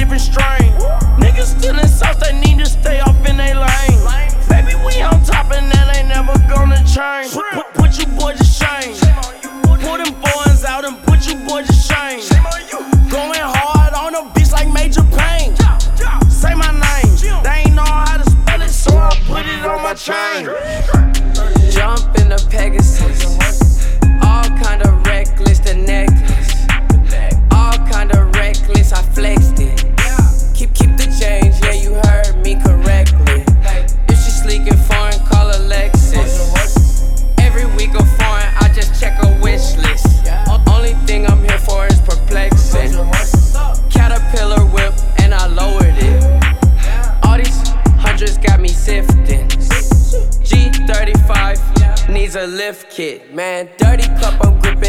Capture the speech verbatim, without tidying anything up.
different strain. Niggas still in sauce, they need to stay off in they lane. Baby, we on top and that ain't never gonna change. Put, put, put you boys to shame. Pull them boys out and put you boys to shame. Going hard on a bitch like Major Payne. Say my name, they ain't know how to spell it, so I put it on my chain. Jump in the Pegasus, all kind of reckless, the necklace. All kind of reckless, I flexed it. Keep, keep the change, yeah, you heard me correctly. If she sleek and foreign, call her Lexus. Every week of foreign, I just check a wish list. Only thing I'm here for is perplexing. Caterpillar whip, and I lowered it. All these hundreds got me sifting. G thirty-five needs a lift kit. Man, dirty cup, I'm gripping